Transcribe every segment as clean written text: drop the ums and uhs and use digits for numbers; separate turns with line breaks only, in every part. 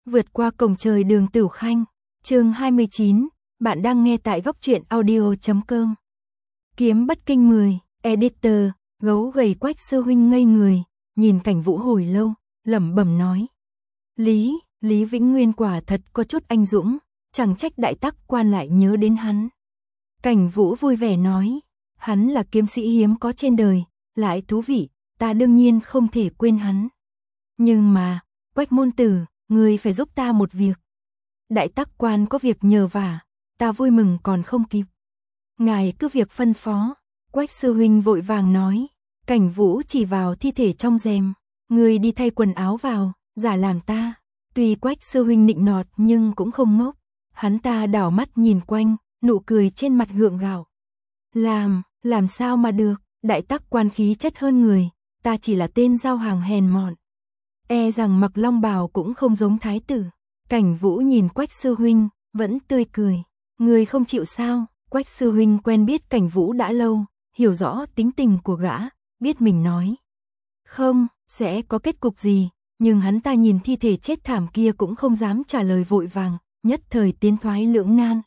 Vượt qua cổng trời Đường Tửu Khanh, chương 29, bạn đang nghe tại góc truyện audio.com. Kiếm Bất Kinh 10, editor, gấu gầy Quách sư huynh ngây người, nhìn Cảnh Vũ hồi lâu, lẩm bẩm nói. Lý Vĩnh Nguyên quả thật có chút anh dũng, chẳng trách đại tắc quan lại nhớ đến hắn. Cảnh Vũ vui vẻ nói, hắn là kiếm sĩ hiếm có trên đời, lại thú vị, ta đương nhiên không thể quên hắn. Nhưng mà, Quách môn tử, ngươi phải giúp ta một việc. Đại tắc quan có việc nhờ vả, ta vui mừng còn không kịp. Ngài cứ việc phân phó. Quách sư huynh vội vàng nói. Cảnh Vũ chỉ vào thi thể trong rèm. Ngươi đi thay quần áo vào, giả làm ta. Tuy Quách sư huynh nịnh nọt nhưng cũng không ngốc. Hắn ta đảo mắt nhìn quanh, nụ cười trên mặt gượng gạo. Làm sao mà được, đại tắc quan khí chất hơn người, ta chỉ là tên giao hàng hèn mọn. E rằng mặc long bào cũng không giống thái tử. Cảnh Vũ nhìn Quách sư huynh, vẫn tươi cười. Người không chịu sao? Quách sư huynh quen biết Cảnh Vũ đã lâu, hiểu rõ tính tình của gã, biết mình nói không, sẽ có kết cục gì, nhưng hắn ta nhìn thi thể chết thảm kia cũng không dám trả lời vội vàng, nhất thời tiến thoái lưỡng nan.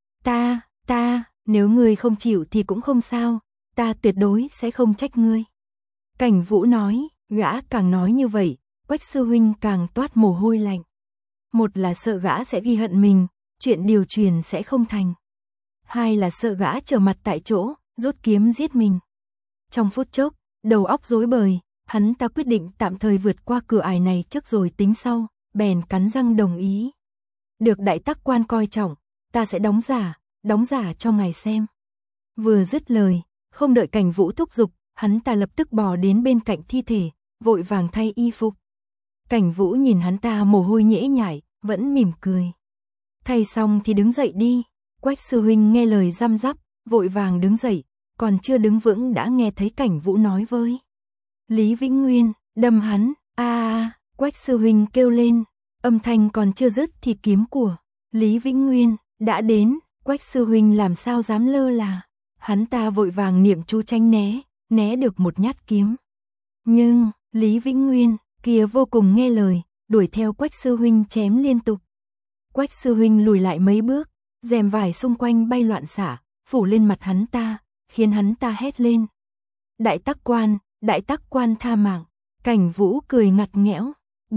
Nếu ngươi không chịu thì cũng không sao, ta tuyệt đối sẽ không trách ngươi. Cảnh Vũ nói, gã càng nói như vậy, Quách sư huynh càng toát mồ hôi lạnh. Một là sợ gã sẽ ghi hận mình, chuyện điều truyền sẽ không thành. Hai là sợ gã trở mặt tại chỗ, rút kiếm giết mình. Trong phút chốc, đầu óc rối bời, hắn ta quyết định tạm thời vượt qua cửa ải này trước rồi tính sau, bèn cắn răng đồng ý. Được đại tắc quan coi trọng, ta sẽ đóng giả cho ngài xem. Vừa dứt lời, không đợi Cảnh Vũ thúc giục, hắn ta lập tức bò đến bên cạnh thi thể, vội vàng thay y phục. Cảnh Vũ nhìn hắn ta mồ hôi nhễ nhại, vẫn mỉm cười. Thay xong thì đứng dậy đi. Quách sư huynh nghe lời răm rắp, vội vàng đứng dậy, còn chưa đứng vững đã nghe thấy Cảnh Vũ nói với Lý Vĩnh Nguyên, đâm hắn, Quách sư huynh kêu lên, âm thanh còn chưa dứt thì kiếm của Lý Vĩnh Nguyên đã đến. Quách sư huynh làm sao dám lơ là, hắn ta vội vàng niệm chú tránh né được một nhát kiếm. Nhưng, Lý Vĩnh Nguyên kia vô cùng nghe lời, đuổi theo Quách sư huynh chém liên tục. Quách sư huynh lùi lại mấy bước, rèm vải xung quanh bay loạn xả, phủ lên mặt hắn ta, khiến hắn ta hét lên. Đại tắc quan tha mạng. Cảnh Vũ cười ngặt nghẽo,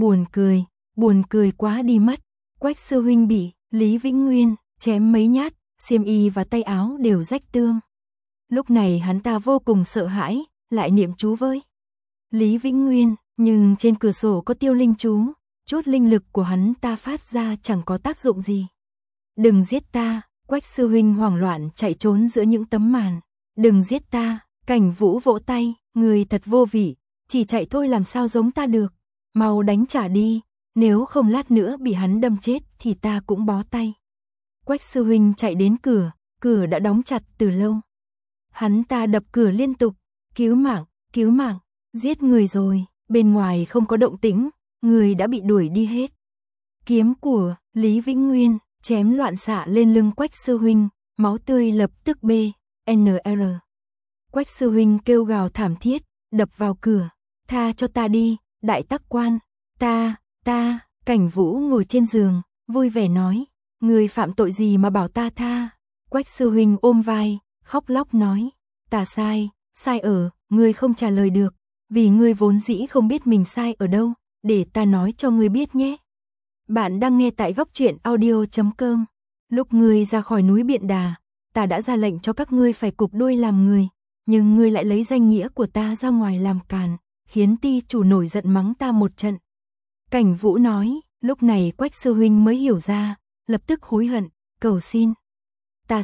buồn cười quá đi mất. Quách sư huynh bị Lý Vĩnh Nguyên chém mấy nhát, xiêm y và tay áo đều rách tươm. Lúc này hắn ta vô cùng sợ hãi, lại niệm chú với Lý Vĩnh Nguyên, nhưng trên cửa sổ có tiêu linh chú, chút linh lực của hắn ta phát ra chẳng có tác dụng gì. Đừng giết ta, Quách sư huynh hoảng loạn chạy trốn giữa những tấm màn. Đừng giết ta, Cảnh Vũ vỗ tay, người thật vô vị, chỉ chạy thôi làm sao giống ta được. Mau đánh trả đi, nếu không lát nữa bị hắn đâm chết thì ta cũng bó tay. Quách sư huynh chạy đến cửa đã đóng chặt từ lâu. Hắn ta đập cửa liên tục, cứu mạng, giết người rồi. Bên ngoài không có động tĩnh, người đã bị đuổi đi hết. Kiếm của Lý Vĩnh Nguyên chém loạn xạ lên lưng Quách sư huynh, máu tươi lập tức BNR. Quách sư huynh kêu gào thảm thiết, đập vào cửa, tha cho ta đi, đại tắc quan, ta. Cảnh Vũ ngồi trên giường, vui vẻ nói, người phạm tội gì mà bảo ta tha. Quách sư huynh ôm vai, khóc lóc nói, ta sai ở, ngươi không trả lời được, vì ngươi vốn dĩ không biết mình sai ở đâu, để ta nói cho ngươi biết nhé. Bạn đang nghe tại góc truyện audio.com. Lúc ngươi ra khỏi núi Biện Đà, ta đã ra lệnh cho các ngươi phải cụp đuôi làm người, nhưng ngươi lại lấy danh nghĩa của ta ra ngoài làm càn, khiến ty chủ nổi giận mắng ta một trận. Cảnh Vũ nói, lúc này Quách sư huynh mới hiểu ra, lập tức hối hận, cầu xin. Ta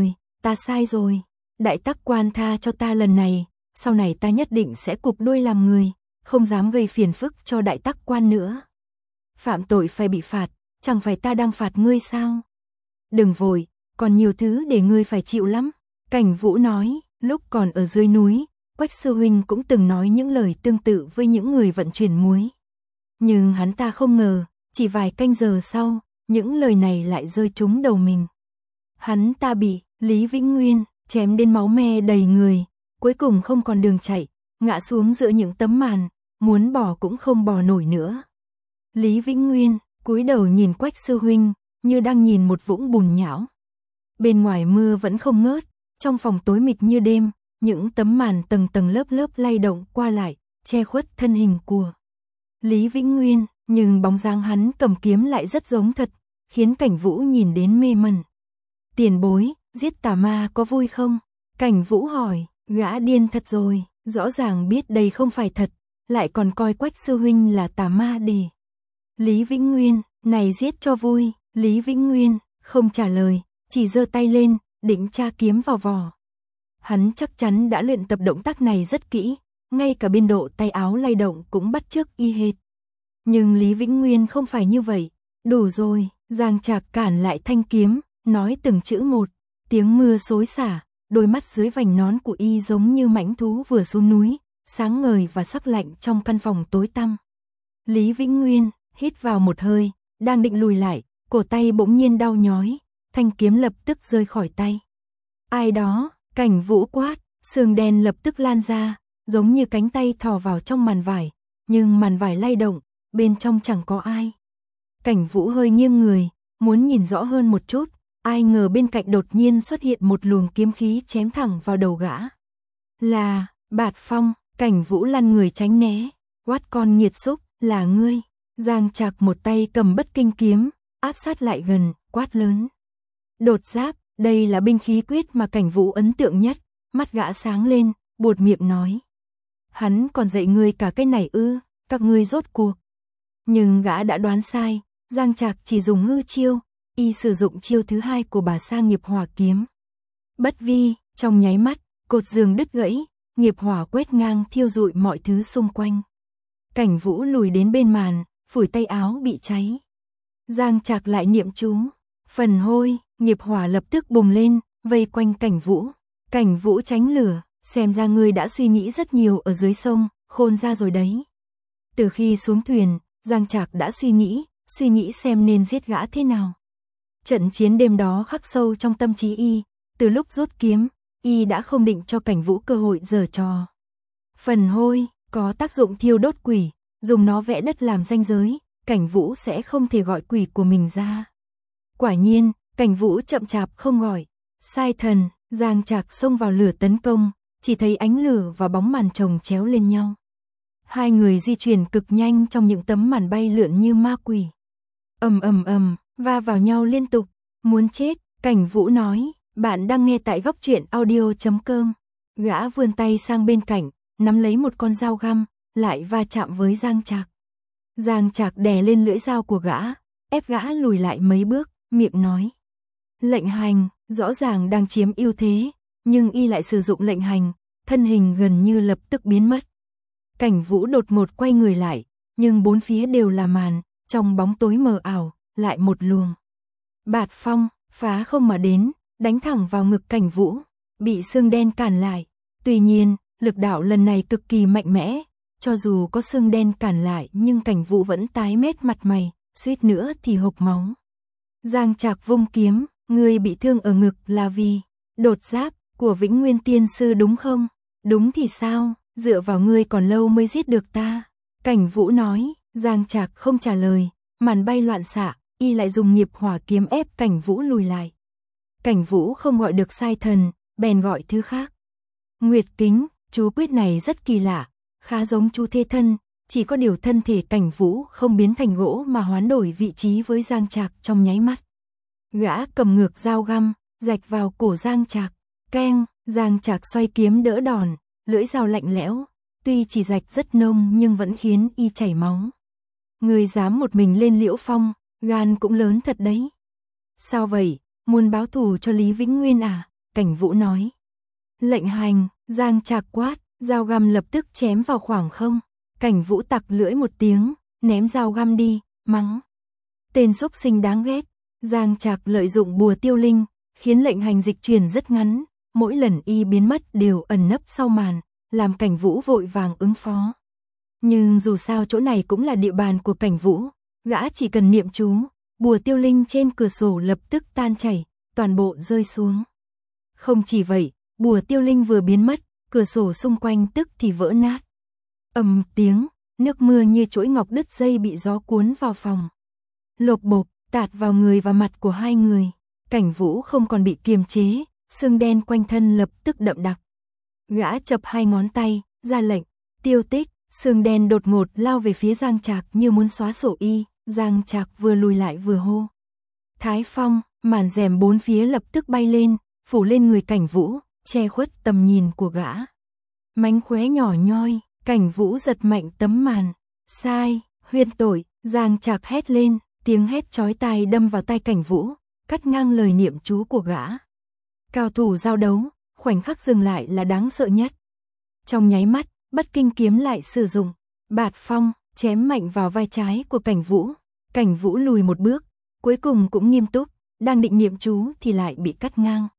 sai rồi, đại tắc quan tha cho ta lần này, sau này ta nhất định sẽ cụp đuôi làm người, không dám gây phiền phức cho đại tắc quan nữa. Phạm tội phải bị phạt, chẳng phải ta đang phạt ngươi sao? Đừng vội, còn nhiều thứ để ngươi phải chịu lắm. Cảnh Vũ nói, lúc còn ở dưới núi, Quách sư huynh cũng từng nói những lời tương tự với những người vận chuyển muối. Nhưng hắn ta không ngờ, chỉ vài canh giờ sau, những lời này lại rơi trúng đầu mình. Hắn ta bị Lý Vĩnh Nguyên chém đến máu me đầy người, cuối cùng không còn đường chạy, ngã xuống giữa những tấm màn, muốn bỏ cũng không bỏ nổi nữa. Lý Vĩnh Nguyên cúi đầu nhìn Quách sư huynh, như đang nhìn một vũng bùn nhão. Bên ngoài mưa vẫn không ngớt, trong phòng tối mịt như đêm, những tấm màn tầng tầng lớp lớp lay động qua lại, che khuất thân hình của Lý Vĩnh Nguyên, nhưng bóng dáng hắn cầm kiếm lại rất giống thật, khiến Cảnh Vũ nhìn đến mê mẩn. Tiền bối, giết tà ma có vui không? Cảnh Vũ hỏi, gã điên thật rồi, rõ ràng biết đây không phải thật, lại còn coi Quách sư huynh là tà ma để. Lý Vĩnh Nguyên, này giết cho vui. Lý Vĩnh Nguyên không trả lời, chỉ giơ tay lên, định tra kiếm vào vỏ. Hắn chắc chắn đã luyện tập động tác này rất kỹ, ngay cả biên độ tay áo lay động cũng bắt chước y hệt. Nhưng Lý Vĩnh Nguyên không phải như vậy. Đủ rồi, Giang Trạc cản lại thanh kiếm, nói từng chữ một. Tiếng mưa xối xả, đôi mắt dưới vành nón của y giống như mãnh thú vừa xuống núi, sáng ngời và sắc lạnh trong căn phòng tối tăm. Lý Vĩnh Nguyên hít vào một hơi, đang định lùi lại, cổ tay bỗng nhiên đau nhói, thanh kiếm lập tức rơi khỏi tay. Ai đó? Cảnh Vũ quát, sương đen lập tức lan ra, giống như cánh tay thò vào trong màn vải, nhưng màn vải lay động, bên trong chẳng có ai. Cảnh Vũ hơi nghiêng người, muốn nhìn rõ hơn một chút, ai ngờ bên cạnh đột nhiên xuất hiện một luồng kiếm khí chém thẳng vào đầu gã. Là Bạt Phong. Cảnh Vũ lăn người tránh né, quát con nghiệt xúc, là ngươi. Giang Trạc một tay cầm Bất Kinh kiếm, áp sát lại gần, quát lớn. Đột giáp, đây là binh khí quyết mà Cảnh Vũ ấn tượng nhất, mắt gã sáng lên, buột miệng nói. Hắn còn dạy ngươi cả cái này ư, các ngươi rốt cuộc. Nhưng gã đã đoán sai, Giang Trạc chỉ dùng hư chiêu, y sử dụng chiêu thứ hai của Bà Sa nghiệp hỏa kiếm. Bất vi, trong nháy mắt, cột giường đứt gãy, nghiệp hỏa quét ngang thiêu rụi mọi thứ xung quanh. Cảnh Vũ lùi đến bên màn, phủi tay áo bị cháy. Giang Trạc lại niệm chú, phần hôi, nghiệp hỏa lập tức bùng lên, vây quanh Cảnh Vũ. Cảnh Vũ tránh lửa, xem ra ngươi đã suy nghĩ rất nhiều ở dưới sông, khôn ra rồi đấy. Từ khi xuống thuyền, Giang Trạc đã suy nghĩ xem nên giết gã thế nào. Trận chiến đêm đó khắc sâu trong tâm trí y, từ lúc rút kiếm, y đã không định cho Cảnh Vũ cơ hội giở trò. Phần hôi có tác dụng thiêu đốt quỷ, dùng nó vẽ đất làm ranh giới, Cảnh Vũ sẽ không thể gọi quỷ của mình ra. Quả nhiên, Cảnh Vũ chậm chạp không gọi. Sai thần, Giang Trạc xông vào lửa tấn công, chỉ thấy ánh lửa và bóng màn chồng chéo lên nhau. Hai người di chuyển cực nhanh trong những tấm màn bay lượn như ma quỷ. Ầm ầm ầm, va vào nhau liên tục. Muốn chết, Cảnh Vũ nói. Bạn đang nghe tại Góc Truyện Audio.com. Gã vươn tay sang bên cạnh, nắm lấy một con dao găm, lại va chạm với Giang Trạc. Giang Trạc đè lên lưỡi dao của gã, ép gã lùi lại mấy bước, miệng nói. Lệnh hành, rõ ràng đang chiếm ưu thế, nhưng y lại sử dụng lệnh hành, thân hình gần như lập tức biến mất. Cảnh Vũ đột ngột quay người lại, nhưng bốn phía đều là màn, trong bóng tối mờ ảo, lại một luồng. Bạt Phong, phá không mà đến, đánh thẳng vào ngực Cảnh Vũ, bị xương đen cản lại. Tuy nhiên, lực đạo lần này cực kỳ mạnh mẽ, cho dù có xương đen cản lại nhưng Cảnh Vũ vẫn tái mét mặt mày, suýt nữa thì hộc máu. Giang Trạc vung kiếm, ngươi bị thương ở ngực là vì đột giáp của Vĩnh Nguyên tiên sư đúng không? Đúng thì sao, dựa vào ngươi còn lâu mới giết được ta. Cảnh Vũ nói. Giang Trạc không trả lời, màn bay loạn xạ, y lại dùng nghiệp hỏa kiếm ép Cảnh Vũ lùi lại. Cảnh Vũ không gọi được sai thần, bèn gọi thứ khác. Nguyệt kính, chú quyết này rất kỳ lạ, khá giống chú thế thân, chỉ có điều thân thể Cảnh Vũ không biến thành gỗ mà hoán đổi vị trí với Giang Trạc trong nháy mắt. Gã cầm ngược dao găm, rạch vào cổ Giang Trạc, keng, Giang Trạc xoay kiếm đỡ đòn, lưỡi dao lạnh lẽo, tuy chỉ rạch rất nông nhưng vẫn khiến y chảy máu. Người dám một mình lên Liễu Phong, gan cũng lớn thật đấy. Sao vậy, muốn báo thù cho Lý Vĩnh Nguyên à? Cảnh Vũ nói. Lệnh hành, Giang Trạc quát, dao găm lập tức chém vào khoảng không. Cảnh Vũ tặc lưỡi một tiếng, ném dao găm đi, mắng. Tên xúc sinh đáng ghét. Giang Trạc lợi dụng bùa tiêu linh, khiến lệnh hành dịch chuyển rất ngắn, mỗi lần y biến mất đều ẩn nấp sau màn, làm Cảnh Vũ vội vàng ứng phó. Nhưng dù sao chỗ này cũng là địa bàn của Cảnh Vũ, gã chỉ cần niệm chú, bùa tiêu linh trên cửa sổ lập tức tan chảy, toàn bộ rơi xuống. Không chỉ vậy, bùa tiêu linh vừa biến mất, cửa sổ xung quanh tức thì vỡ nát. Ầm tiếng, nước mưa như chuỗi ngọc đứt dây bị gió cuốn vào phòng. lộp bộp, tạt vào người và mặt của hai người. Cảnh Vũ không còn bị kiềm chế, sương đen quanh thân lập tức đậm đặc. Gã chập hai ngón tay, ra lệnh, tiêu tích, sương đen đột ngột lao về phía Giang Trạc như muốn xóa sổ y. Giang Trạc vừa lùi lại vừa hô. Thái Phong, màn rèm bốn phía lập tức bay lên, phủ lên người Cảnh Vũ, che khuất tầm nhìn của gã. Mánh khóe nhỏ nhoi, Cảnh Vũ giật mạnh tấm màn. Sai, huyên tội, Giang Trạc hét lên, tiếng hét chói tai đâm vào tai Cảnh Vũ, cắt ngang lời niệm chú của gã. Cao thủ giao đấu, khoảnh khắc dừng lại là đáng sợ nhất. Trong nháy mắt, Bất Kinh kiếm lại sử dụng Bạt Phong, chém mạnh vào vai trái của Cảnh Vũ. Cảnh Vũ lùi một bước, cuối cùng cũng nghiêm túc, đang định niệm chú thì lại bị cắt ngang.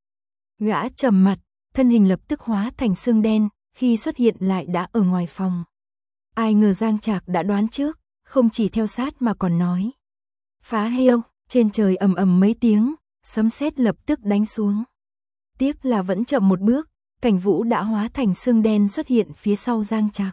Gã trầm mặt, thân hình lập tức hóa thành sương đen, khi xuất hiện lại đã ở ngoài phòng. Ai ngờ Giang Trạc đã đoán trước, không chỉ theo sát mà còn nói. Phá heo, trên trời ầm ầm mấy tiếng, sấm sét lập tức đánh xuống. Tiếc là vẫn chậm một bước, Cảnh Vũ đã hóa thành sương đen xuất hiện phía sau Giang Trạc.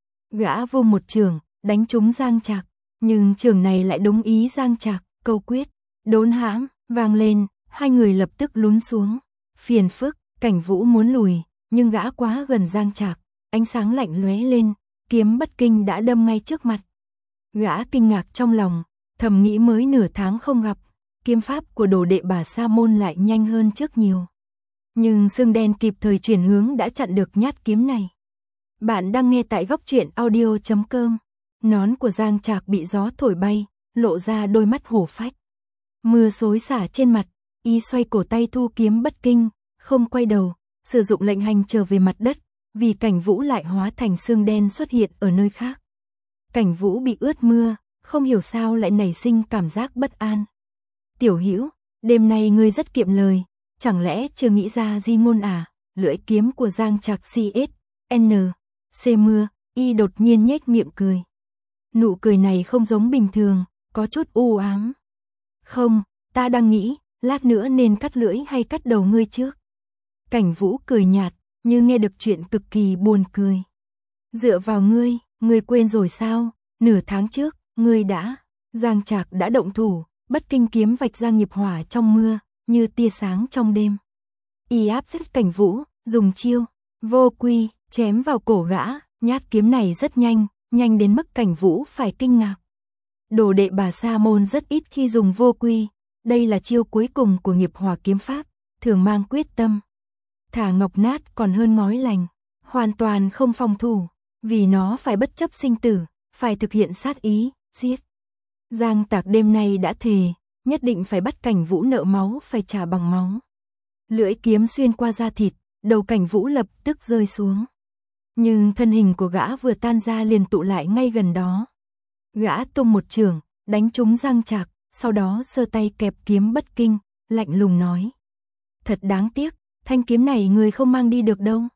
Gã vung một chưởng, đánh trúng Giang Trạc, nhưng chưởng này lại đúng ý Giang Trạc, câu quyết, đốn hãm, vang lên, hai người lập tức lún xuống. Phiền phức, Cảnh Vũ muốn lùi, nhưng gã quá gần Giang Trạc, ánh sáng lạnh lóe lên, kiếm Bất Kinh đã đâm ngay trước mặt. Gã kinh ngạc trong lòng, thầm nghĩ mới nửa tháng không gặp, kiếm pháp của đồ đệ Bà Sa Môn lại nhanh hơn trước nhiều. Nhưng sương đen kịp thời chuyển hướng đã chặn được nhát kiếm này. Bạn đang nghe tại góc truyện audio.com. Nón của Giang Trạc bị gió thổi bay, lộ ra đôi mắt hổ phách. Mưa xối xả trên mặt, y xoay cổ tay thu kiếm Bất Kinh, không quay đầu, sử dụng lệnh hành trở về mặt đất, vì Cảnh Vũ lại hóa thành sương đen xuất hiện ở nơi khác. Cảnh Vũ bị ướt mưa, không hiểu sao lại nảy sinh cảm giác bất an. Tiểu Hữu, đêm nay ngươi rất kiệm lời, chẳng lẽ chưa nghĩ ra di ngôn à? Lưỡi kiếm của Giang Trạc C mưa, y đột nhiên nhếch miệng cười. Nụ cười này không giống bình thường, có chút u ám. Không, ta đang nghĩ, lát nữa nên cắt lưỡi hay cắt đầu ngươi trước. Cảnh Vũ cười nhạt, như nghe được chuyện cực kỳ buồn cười. Dựa vào ngươi quên rồi sao? Nửa tháng trước, ngươi đã. Giang Trạc đã động thủ, Bất Kinh kiếm vạch ra nghiệp hỏa trong mưa, như tia sáng trong đêm. Y áp sát Cảnh Vũ, dùng chiêu vô quy, chém vào cổ gã, nhát kiếm này rất nhanh, nhanh đến mức Cảnh Vũ phải kinh ngạc. Đồ đệ Bà Sa Môn rất ít khi dùng vô quy, đây là chiêu cuối cùng của nghiệp hỏa kiếm pháp, thường mang quyết tâm. Thả ngọc nát còn hơn ngói lành, hoàn toàn không phòng thủ, vì nó phải bất chấp sinh tử, phải thực hiện sát ý, giết. Giang Tạc đêm nay đã thề, nhất định phải bắt Cảnh Vũ nợ máu phải trả bằng máu. Lưỡi kiếm xuyên qua da thịt, đầu Cảnh Vũ lập tức rơi xuống. Nhưng thân hình của gã vừa tan ra liền tụ lại ngay gần đó. Gã tung một chưởng, đánh trúng Giang Trạc, sau đó giơ tay kẹp kiếm Bất Kinh, lạnh lùng nói. Thật đáng tiếc, thanh kiếm này người không mang đi được đâu.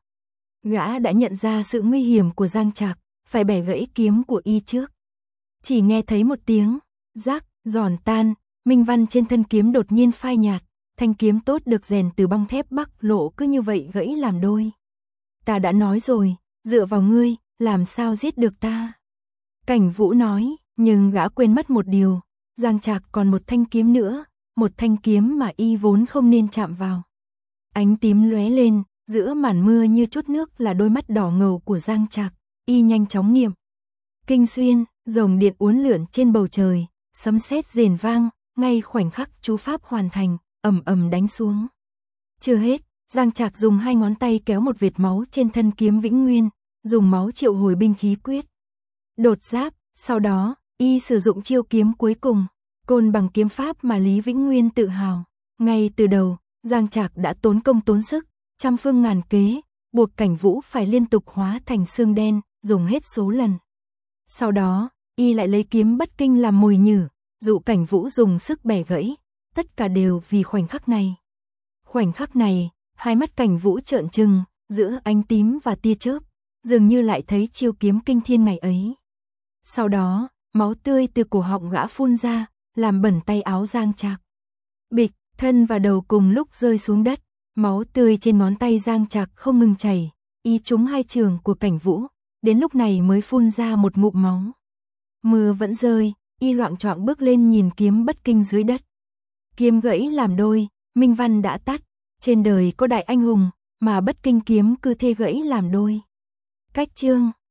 Gã đã nhận ra sự nguy hiểm của Giang Trạc, phải bẻ gãy kiếm của y trước. Chỉ nghe thấy một tiếng, rác, giòn tan, minh văn trên thân kiếm đột nhiên phai nhạt, thanh kiếm tốt được rèn từ băng thép Bắc Lộ cứ như vậy gãy làm đôi. Ta đã nói rồi, dựa vào ngươi, làm sao giết được ta? Cảnh Vũ nói, nhưng gã quên mất một điều, Giang Trạc còn một thanh kiếm nữa, một thanh kiếm mà y vốn không nên chạm vào. Ánh tím lóe lên, giữa màn mưa như chút nước là đôi mắt đỏ ngầu của Giang Trạc, y nhanh chóng nghiệm. Kinh xuyên, rồng điện uốn lượn trên bầu trời, sấm sét rền vang, ngay khoảnh khắc chú pháp hoàn thành, ầm ầm đánh xuống. Chưa hết, Giang Trạc dùng hai ngón tay kéo một vệt máu trên thân kiếm Vĩnh Nguyên, dùng máu triệu hồi binh khí quyết. Đột giáp, sau đó, y sử dụng chiêu kiếm cuối cùng, côn bằng kiếm pháp mà Lý Vĩnh Nguyên tự hào. Ngay từ đầu, Giang Trạc đã tốn công tốn sức, trăm phương ngàn kế, buộc Cảnh Vũ phải liên tục hóa thành xương đen, dùng hết số lần. Sau đó, y lại lấy kiếm Bất Kinh làm mồi nhử, dụ Cảnh Vũ dùng sức bẻ gãy, tất cả đều vì khoảnh khắc này. Khoảnh khắc này, hai mắt Cảnh Vũ trợn trừng, giữa ánh tím và tia chớp, dường như lại thấy chiêu kiếm kinh thiên ngày ấy. Sau đó, máu tươi từ cổ họng gã phun ra, làm bẩn tay áo Giang Trạc. Bịch, thân và đầu cùng lúc rơi xuống đất, máu tươi trên ngón tay Giang Trạc không ngừng chảy, y trúng hai chưởng của Cảnh Vũ, đến lúc này mới phun ra một ngụm máu. Mưa vẫn rơi, y loạng choạng bước lên nhìn kiếm bất kinh dưới đất. Kiếm gãy làm đôi, minh văn đã tắt, trên đời có đại anh hùng, mà bất kinh kiếm cứ thế gãy làm đôi. Cách chương